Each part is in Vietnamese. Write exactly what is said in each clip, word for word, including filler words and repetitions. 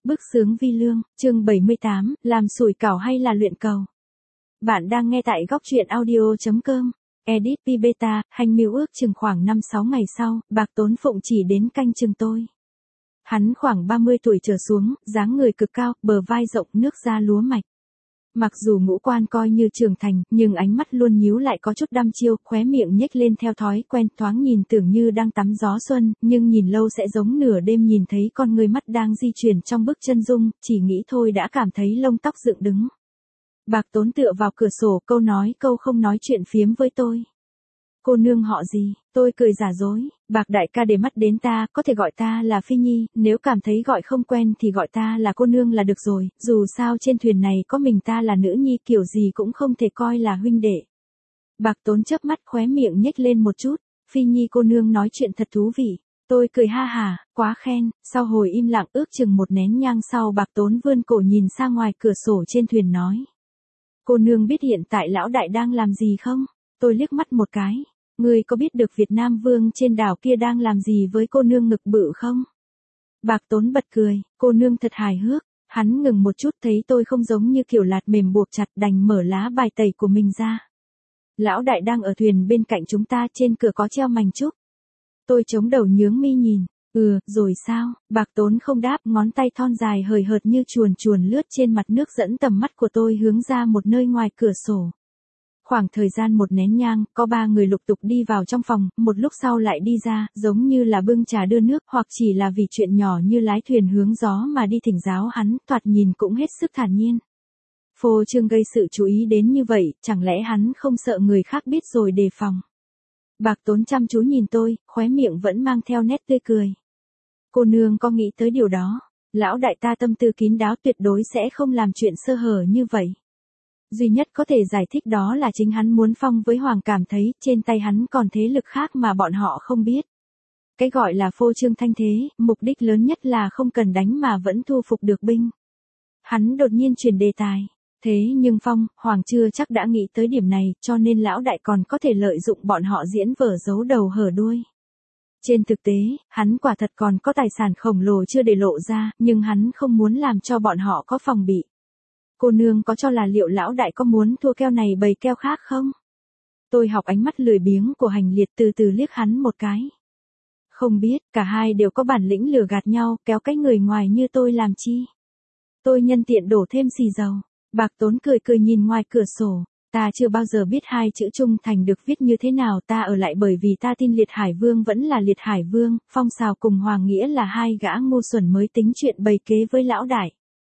Bức xướng vi lương, chương bảy mươi tám, làm sủi cảo hay là luyện cầu. Bạn đang nghe tại góc truyện audio.com. Edit P Beta, hành mưu ước chừng khoảng năm sáu ngày sau, Bạc Tốn Phụng chỉ đến canh chừng tôi. Hắn khoảng ba mươi tuổi trở xuống, dáng người cực cao, bờ vai rộng, nước da lúa mạch. Mặc dù ngũ quan coi như trưởng thành, nhưng ánh mắt luôn nhíu lại có chút đăm chiêu, khóe miệng nhếch lên theo thói quen, thoáng nhìn tưởng như đang tắm gió xuân, nhưng nhìn lâu sẽ giống nửa đêm nhìn thấy con người mắt đang di chuyển trong bức chân dung, chỉ nghĩ thôi đã cảm thấy lông tóc dựng đứng. Bạc Tốn tựa vào cửa sổ, câu nói câu không nói chuyện phiếm với tôi. Cô nương họ gì? Tôi cười giả dối. Bạc đại ca để mắt đến ta, có thể gọi ta là Phi Nhi, nếu cảm thấy gọi không quen thì gọi ta là cô nương là được rồi, dù sao trên thuyền này có mình ta là nữ nhi, kiểu gì cũng không thể coi là huynh đệ. Bạc Tốn chớp mắt, khóe miệng nhếch lên một chút. Phi Nhi cô nương nói chuyện thật thú vị. Tôi cười ha hà, quá khen. Sau hồi im lặng ước chừng một nén nhang sau, Bạc Tốn vươn cổ nhìn ra ngoài cửa sổ trên thuyền nói: Cô nương biết hiện tại lão đại đang làm gì không? Tôi liếc mắt một cái. Ngươi có biết được Việt Nam Vương trên đảo kia đang làm gì với cô nương ngực bự không? Bạc Tốn bật cười, cô nương thật hài hước. Hắn ngừng một chút, thấy tôi không giống như kiểu lạt mềm buộc chặt, đành mở lá bài tẩy của mình ra. Lão đại đang ở thuyền bên cạnh chúng ta, trên cửa có treo mành trúc. Tôi chống đầu nhướng mi nhìn. Ừ, rồi sao? Bạc Tốn không đáp, ngón tay thon dài hời hợt như chuồn chuồn lướt trên mặt nước dẫn tầm mắt của tôi hướng ra một nơi ngoài cửa sổ. Khoảng thời gian một nén nhang, có ba người lục tục đi vào trong phòng, một lúc sau lại đi ra, giống như là bưng trà đưa nước, hoặc chỉ là vì chuyện nhỏ như lái thuyền hướng gió mà đi thỉnh giáo hắn, thoạt nhìn cũng hết sức thản nhiên. Phô trương gây sự chú ý đến như vậy, chẳng lẽ hắn không sợ người khác biết rồi đề phòng. Bạc Tốn chăm chú nhìn tôi, khóe miệng vẫn mang theo nét tươi cười. Cô nương có nghĩ tới điều đó, lão đại ta tâm tư kín đáo, tuyệt đối sẽ không làm chuyện sơ hở như vậy. Duy nhất có thể giải thích đó là chính hắn muốn phong với Hoàng, cảm thấy trên tay hắn còn thế lực khác mà bọn họ không biết. Cái gọi là phô trương thanh thế, mục đích lớn nhất là không cần đánh mà vẫn thu phục được binh. Hắn đột nhiên chuyển đề tài. Thế nhưng Phong, Hoàng chưa chắc đã nghĩ tới điểm này, cho nên lão đại còn có thể lợi dụng bọn họ diễn vở giấu đầu hở đuôi. Trên thực tế, hắn quả thật còn có tài sản khổng lồ chưa để lộ ra, nhưng hắn không muốn làm cho bọn họ có phòng bị. Cô nương có cho là liệu lão đại có muốn thua keo này bầy keo khác không? Tôi học ánh mắt lười biếng của Hành Liệt, từ từ liếc hắn một cái. Không biết, cả hai đều có bản lĩnh lừa gạt nhau, kéo cái người ngoài như tôi làm chi? Tôi nhân tiện đổ thêm xì dầu. Bạc Tốn cười cười nhìn ngoài cửa sổ. Ta chưa bao giờ biết hai chữ trung thành được viết như thế nào, ta ở lại bởi vì ta tin Liệt Hải Vương vẫn là Liệt Hải Vương, Phong Sào cùng Hoàng Nghĩa là hai gã ngu xuẩn mới tính chuyện bày kế với lão đại.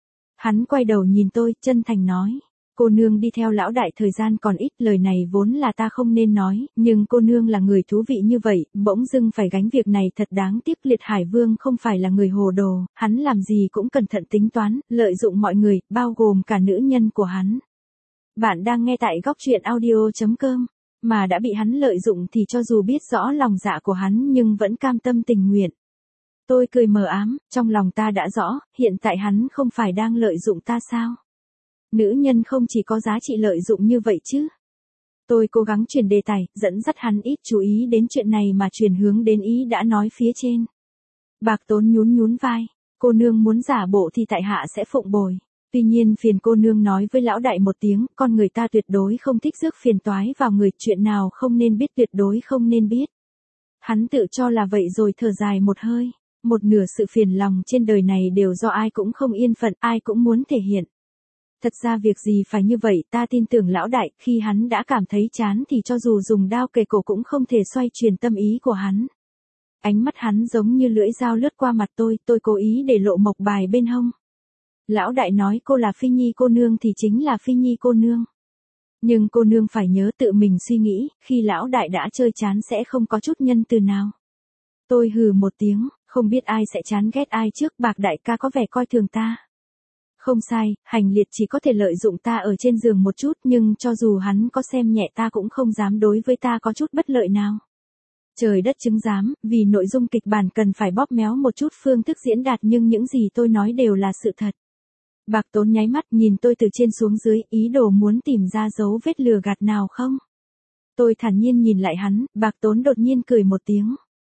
Hắn quay đầu nhìn tôi, chân thành nói. Cô nương đi theo lão đại thời gian còn ít, lời này vốn là ta không nên nói, nhưng cô nương là người thú vị như vậy, bỗng dưng phải gánh việc này thật đáng tiếc. Liệt Hải Vương không phải là người hồ đồ, hắn làm gì cũng cẩn thận tính toán, lợi dụng mọi người, bao gồm cả nữ nhân của hắn. Bạn đang nghe tại góc truyện audio.com, mà đã bị hắn lợi dụng thì cho dù biết rõ lòng dạ của hắn nhưng vẫn cam tâm tình nguyện. Tôi cười mờ ám, trong lòng ta đã rõ, hiện tại hắn không phải đang lợi dụng ta sao? Nữ nhân không chỉ có giá trị lợi dụng như vậy chứ. Tôi cố gắng chuyển đề tài, dẫn dắt hắn ít chú ý đến chuyện này mà chuyển hướng đến ý đã nói phía trên. Bạc Tốn nhún nhún vai, cô nương muốn giả bộ thì tại hạ sẽ phụng bồi. Tuy nhiên phiền cô nương nói với lão đại một tiếng, con người ta tuyệt đối không thích rước phiền toái vào người, chuyện nào không nên biết tuyệt đối không nên biết. Hắn tự cho là vậy rồi thở dài một hơi. Một nửa sự phiền lòng trên đời này đều do ai cũng không yên phận, ai cũng muốn thể hiện. Thật ra việc gì phải như vậy, ta tin tưởng lão đại, khi hắn đã cảm thấy chán thì cho dù dùng đao kề cổ cũng không thể xoay chuyển tâm ý của hắn. Ánh mắt hắn giống như lưỡi dao lướt qua mặt tôi, tôi cố ý để lộ mộc bài bên hông. Lão đại nói cô là Phi Nhi cô nương thì chính là Phi Nhi cô nương. Nhưng cô nương phải nhớ tự mình suy nghĩ, khi lão đại đã chơi chán sẽ không có chút nhân từ nào. Tôi hừ một tiếng, không biết ai sẽ chán ghét ai trước. Bạc đại ca có vẻ coi thường ta. Không sai, Hành Liệt chỉ có thể lợi dụng ta ở trên giường một chút, nhưng cho dù hắn có xem nhẹ ta cũng không dám đối với ta có chút bất lợi nào. Trời đất chứng giám, vì nội dung kịch bản cần phải bóp méo một chút phương thức diễn đạt, nhưng những gì tôi nói đều là sự thật. Bạc Tốn nháy mắt nhìn tôi từ trên xuống dưới, ý đồ muốn tìm ra dấu vết lừa gạt nào không? Tôi thản nhiên nhìn lại hắn, Bạc Tốn đột nhiên cười một tiếng.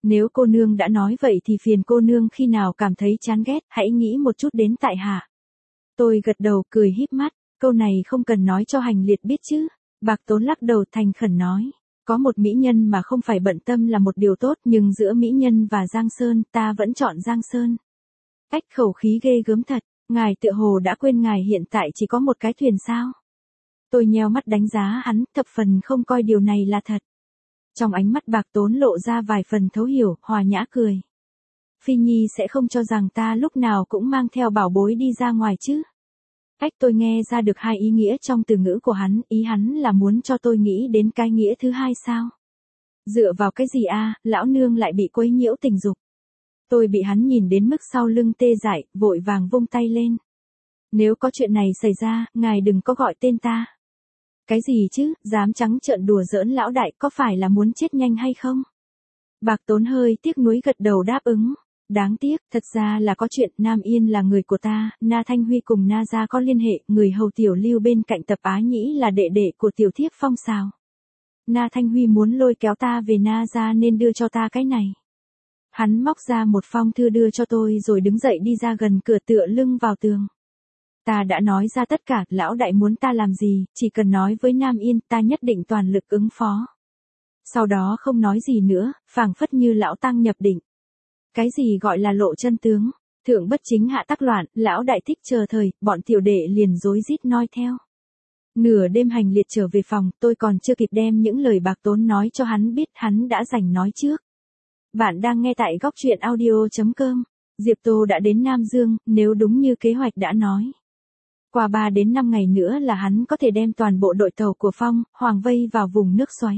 Nếu cô nương đã nói vậy thì phiền cô nương khi nào cảm thấy chán ghét, hãy nghĩ một chút đến tại hạ. Tôi gật đầu cười híp mắt, câu này không cần nói cho Hành Liệt biết chứ. Bạc Tốn lắc đầu thành khẩn nói, có một mỹ nhân mà không phải bận tâm là một điều tốt, nhưng giữa mỹ nhân và Giang Sơn, ta vẫn chọn Giang Sơn. Cách khẩu khí ghê gớm thật, ngài tựa hồ đã quên ngài hiện tại chỉ có một cái thuyền sao. Tôi nheo mắt đánh giá hắn, thập phần không coi điều này là thật. Trong ánh mắt Bạc Tốn lộ ra vài phần thấu hiểu, hòa nhã cười. Phi Nhi sẽ không cho rằng ta lúc nào cũng mang theo bảo bối đi ra ngoài chứ. Cách tôi nghe ra được hai ý nghĩa trong từ ngữ của hắn, ý hắn là muốn cho tôi nghĩ đến cái nghĩa thứ hai sao. Dựa vào cái gì a, lão nương lại bị quấy nhiễu tình dục. Tôi bị hắn nhìn đến mức sau lưng tê dại, vội vàng vung tay lên. Nếu có chuyện này xảy ra, ngài đừng có gọi tên ta. Cái gì chứ, dám trắng trợn đùa giỡn lão đại, có phải là muốn chết nhanh hay không? Bạc Tốn hơi tiếc nuối gật đầu đáp ứng. Đáng tiếc, thật ra là có chuyện, Nam Yên là người của ta, Na Thanh Huy cùng Na gia có liên hệ, người hầu tiểu lưu bên cạnh Tập Á Nhĩ là đệ đệ của tiểu thiếp Phong Sào. Na Thanh Huy muốn lôi kéo ta về Na gia nên đưa cho ta cái này. Hắn móc ra một phong thư đưa cho tôi rồi đứng dậy đi ra gần cửa tựa lưng vào tường. Ta đã nói ra tất cả, lão đại muốn ta làm gì, chỉ cần nói với Nam Yên, ta nhất định toàn lực ứng phó. Sau đó không nói gì nữa, phảng phất như lão tăng nhập định. Cái gì gọi là lộ chân tướng, thượng bất chính hạ tắc loạn, lão đại thích chờ thời, bọn tiểu đệ liền rối rít noi theo. Nửa đêm Hành Liệt trở về phòng, tôi còn chưa kịp đem những lời Bạc Tốn nói cho hắn biết, hắn đã rành nói trước. Bạn đang nghe tại góc truyện audio chấm com. Diệp Tô đã đến Nam Dương, nếu đúng như kế hoạch đã nói. Qua ba đến năm ngày nữa là hắn có thể đem toàn bộ đội tàu của Phong, Hoàng vây vào vùng nước xoáy.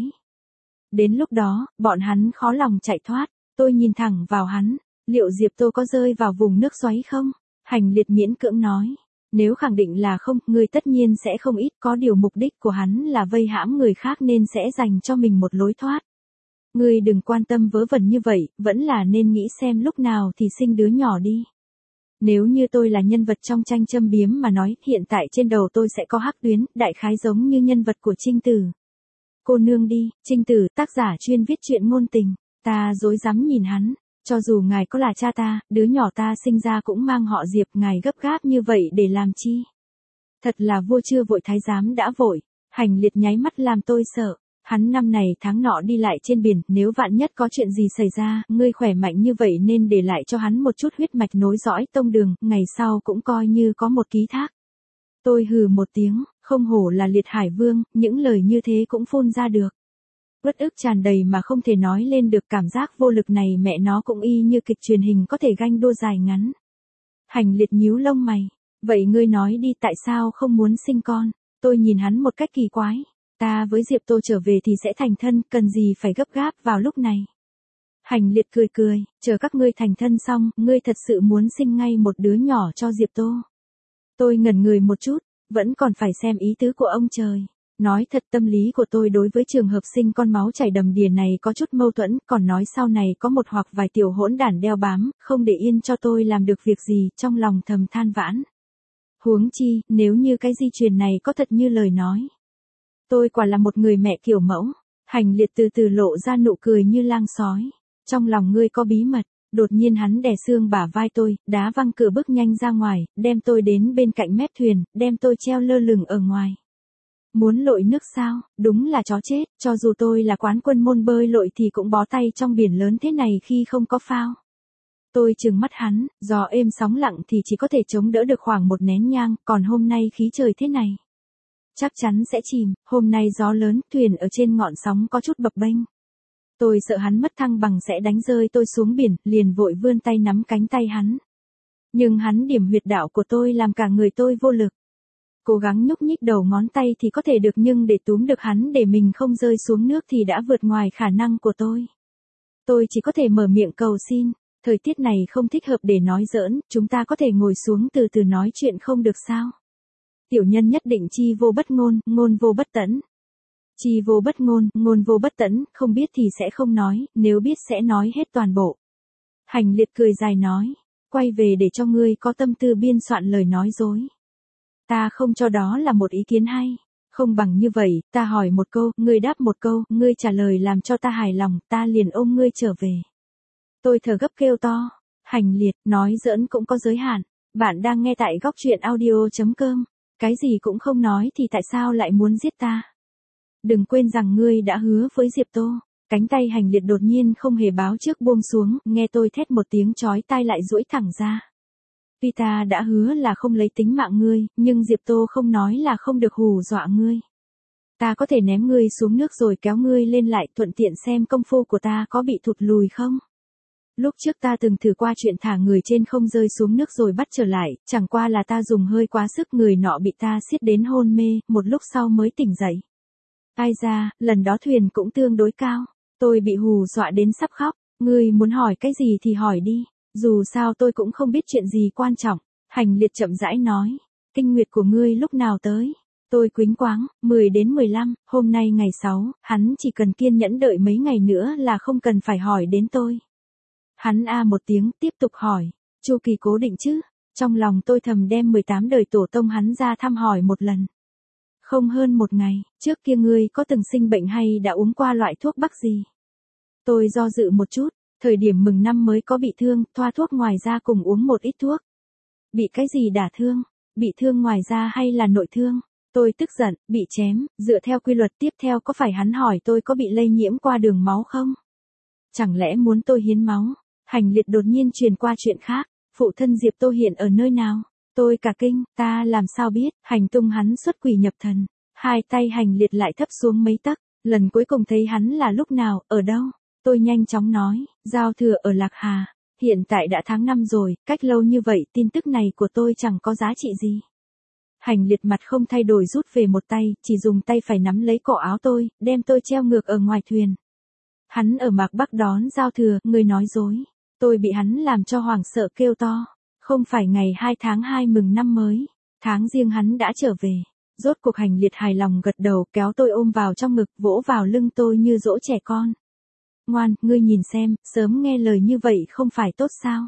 Đến lúc đó, bọn hắn khó lòng chạy thoát. Tôi nhìn thẳng vào hắn, liệu Diệp Tô có rơi vào vùng nước xoáy không? Hành Liệt miễn cưỡng nói, nếu khẳng định là không, người tất nhiên sẽ không ít, có điều mục đích của hắn là vây hãm người khác nên sẽ dành cho mình một lối thoát. Ngươi đừng quan tâm vớ vẩn như vậy, vẫn là nên nghĩ xem lúc nào thì sinh đứa nhỏ đi. Nếu như tôi là nhân vật trong tranh châm biếm mà nói, hiện tại trên đầu tôi sẽ có hắc tuyến, đại khái giống như nhân vật của Trinh Tử. Cô nương đi, Trinh Tử, tác giả chuyên viết truyện ngôn tình. Ta dối rắm nhìn hắn, cho dù ngài có là cha ta, đứa nhỏ ta sinh ra cũng mang họ Diệp, ngài gấp gáp như vậy để làm chi? Thật là vua chưa vội thái giám đã vội. Hành Liệt nháy mắt làm tôi sợ. Hắn năm này tháng nọ đi lại trên biển, nếu vạn nhất có chuyện gì xảy ra, ngươi khỏe mạnh như vậy nên để lại cho hắn một chút huyết mạch nối dõi tông đường, ngày sau cũng coi như có một ký thác. Tôi hừ một tiếng, không hổ là Liệt Hải Vương, những lời như thế cũng phun ra được. Uất ức tràn đầy mà không thể nói lên được, cảm giác vô lực này mẹ nó cũng y như kịch truyền hình có thể ganh đua dài ngắn. Hành Liệt nhíu lông mày, vậy ngươi nói đi, tại sao không muốn sinh con? Tôi nhìn hắn một cách kỳ quái. Ta với Diệp Tô trở về thì sẽ thành thân, cần gì phải gấp gáp vào lúc này. Hành Liệt cười cười, chờ các ngươi thành thân xong, ngươi thật sự muốn sinh ngay một đứa nhỏ cho Diệp Tô. Tôi ngẩn người một chút, vẫn còn phải xem ý tứ của ông trời. Nói thật, tâm lý của tôi đối với trường hợp sinh con máu chảy đầm đìa này có chút mâu thuẫn, còn nói sau này có một hoặc vài tiểu hỗn đản đeo bám, không để yên cho tôi làm được việc gì, trong lòng thầm than vãn. Huống chi, nếu như cái di truyền này có thật như lời nói. Tôi quả là một người mẹ kiểu mẫu. Hành Liệt từ từ lộ ra nụ cười như lang sói. Trong lòng ngươi có bí mật. Đột nhiên hắn đè xương bả vai tôi, đá văng cửa bước nhanh ra ngoài, đem tôi đến bên cạnh mép thuyền, đem tôi treo lơ lửng ở ngoài. Muốn lội nước sao, đúng là chó chết, cho dù tôi là quán quân môn bơi lội thì cũng bó tay trong biển lớn thế này khi không có phao. Tôi trừng mắt hắn, gió êm sóng lặng thì chỉ có thể chống đỡ được khoảng một nén nhang, còn hôm nay khí trời thế này. Chắc chắn sẽ chìm, hôm nay gió lớn, thuyền ở trên ngọn sóng có chút bập bênh. Tôi sợ hắn mất thăng bằng sẽ đánh rơi tôi xuống biển, liền vội vươn tay nắm cánh tay hắn. Nhưng hắn điểm huyệt đạo của tôi làm cả người tôi vô lực. Cố gắng nhúc nhích đầu ngón tay thì có thể được, nhưng để túm được hắn để mình không rơi xuống nước thì đã vượt ngoài khả năng của tôi. Tôi chỉ có thể mở miệng cầu xin, thời tiết này không thích hợp để nói giỡn, chúng ta có thể ngồi xuống từ từ nói chuyện không được sao? Tiểu nhân nhất định chi vô bất ngôn, ngôn vô bất tẫn. Chi vô bất ngôn, ngôn vô bất tẫn, không biết thì sẽ không nói, nếu biết sẽ nói hết toàn bộ. Hành Liệt cười dài nói, quay về để cho ngươi có tâm tư biên soạn lời nói dối. Ta không cho đó là một ý kiến hay. Không bằng như vậy, ta hỏi một câu, ngươi đáp một câu, ngươi trả lời làm cho ta hài lòng, ta liền ôm ngươi trở về. Tôi thở gấp kêu to. Hành liệt, nói giỡn cũng có giới hạn. Bạn đang nghe tại góc truyện audio.com. Cái gì cũng không nói thì tại sao lại muốn giết ta? Đừng quên rằng ngươi đã hứa với Diệp Tô. Cánh tay hành liệt đột nhiên không hề báo trước buông xuống, nghe tôi thét một tiếng chói tai lại duỗi thẳng ra. Tuy ta đã hứa là không lấy tính mạng ngươi, nhưng Diệp Tô không nói là không được hù dọa ngươi. Ta có thể ném ngươi xuống nước rồi kéo ngươi lên lại, thuận tiện xem công phu của ta có bị thụt lùi không. Lúc trước ta từng thử qua chuyện thả người trên không rơi xuống nước rồi bắt trở lại, chẳng qua là ta dùng hơi quá sức, người nọ bị ta siết đến hôn mê, một lúc sau mới tỉnh dậy. Ai ra, lần đó thuyền cũng tương đối cao, tôi bị hù dọa đến sắp khóc. Ngươi muốn hỏi cái gì thì hỏi đi, dù sao tôi cũng không biết chuyện gì quan trọng. Hành liệt chậm rãi nói, kinh nguyệt của ngươi lúc nào tới? Tôi quýnh quáng, mười đến mười lăm, hôm nay ngày sáu, hắn chỉ cần kiên nhẫn đợi mấy ngày nữa là không cần phải hỏi đến tôi. Hắn a một tiếng, tiếp tục hỏi, chu kỳ cố định chứ? Trong lòng tôi thầm đem mười tám đời tổ tông hắn ra thăm hỏi một lần. Không hơn một ngày, trước kia ngươi có từng sinh bệnh hay đã uống qua loại thuốc bắc gì? Tôi do dự một chút, thời điểm mừng năm mới có bị thương, thoa thuốc ngoài ra cùng uống một ít thuốc. Bị cái gì đả thương? Bị thương ngoài da hay là nội thương? Tôi tức giận, bị chém, dựa theo quy luật tiếp theo có phải hắn hỏi tôi có bị lây nhiễm qua đường máu không? Chẳng lẽ muốn tôi hiến máu? Hành liệt đột nhiên truyền qua chuyện khác, phụ thân Diệp Tô hiện ở nơi nào? Tôi cả kinh, ta làm sao biết, hành tung hắn xuất quỷ nhập thần. Hai tay hành liệt lại thấp xuống mấy tấc, lần cuối cùng thấy hắn là lúc nào, ở đâu? Tôi nhanh chóng nói, giao thừa ở Lạc Hà, hiện tại đã tháng năm rồi, cách lâu như vậy tin tức này của tôi chẳng có giá trị gì. Hành liệt mặt không thay đổi rút về một tay, chỉ dùng tay phải nắm lấy cổ áo tôi, đem tôi treo ngược ở ngoài thuyền. Hắn ở Mạc Bắc đón giao thừa, người nói dối. Tôi bị hắn làm cho hoảng sợ kêu to. Không phải ngày hai tháng hai mừng năm mới, tháng riêng hắn đã trở về. Rốt cuộc hành liệt hài lòng gật đầu, kéo tôi ôm vào trong ngực, vỗ vào lưng tôi như dỗ trẻ con. Ngoan, ngươi nhìn xem, sớm nghe lời như vậy không phải tốt sao?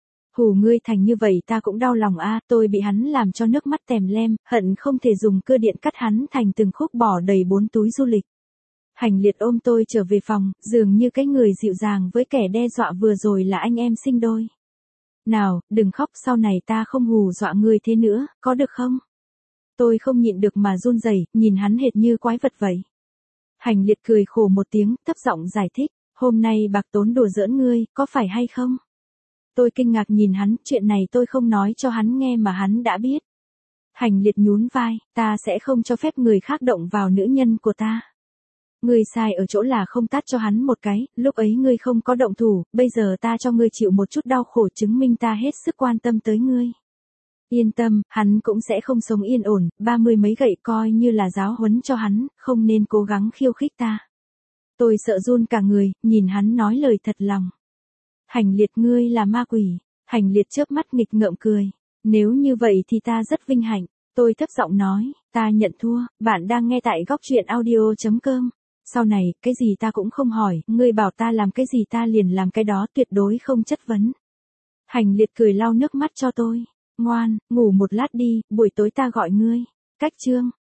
Hù ngươi thành như vậy ta cũng đau lòng a. Tôi bị hắn làm cho nước mắt tèm lem, hận không thể dùng cưa điện cắt hắn thành từng khúc bỏ đầy bốn túi du lịch. Hành liệt ôm tôi trở về phòng, dường như cái người dịu dàng với kẻ đe dọa vừa rồi là anh em sinh đôi. Nào, đừng khóc, sau này ta không hù dọa ngươi thế nữa, có được không? Tôi không nhịn được mà run rẩy, nhìn hắn hệt như quái vật vậy. Hành liệt cười khổ một tiếng, thấp giọng giải thích, hôm nay Bạc Tốn đùa giỡn ngươi, có phải hay không? Tôi kinh ngạc nhìn hắn, chuyện này tôi không nói cho hắn nghe mà hắn đã biết. Hành liệt nhún vai, ta sẽ không cho phép người khác động vào nữ nhân của ta. Ngươi sai ở chỗ là không tát cho hắn một cái, lúc ấy ngươi không có động thủ, bây giờ ta cho ngươi chịu một chút đau khổ chứng minh ta hết sức quan tâm tới ngươi. Yên tâm, hắn cũng sẽ không sống yên ổn, ba mươi mấy gậy coi như là giáo huấn cho hắn, không nên cố gắng khiêu khích ta. Tôi sợ run cả người, nhìn hắn nói lời thật lòng. Hành liệt ngươi là ma quỷ. Hành liệt chớp mắt nghịch ngợm cười. Nếu như vậy thì ta rất vinh hạnh. Tôi thấp giọng nói, ta nhận thua, bạn đang nghe tại góc truyện audio.com. Sau này, cái gì ta cũng không hỏi, ngươi bảo ta làm cái gì ta liền làm cái đó, tuyệt đối không chất vấn. Hành liệt cười lau nước mắt cho tôi. Ngoan, ngủ một lát đi, buổi tối ta gọi ngươi. Cách chương.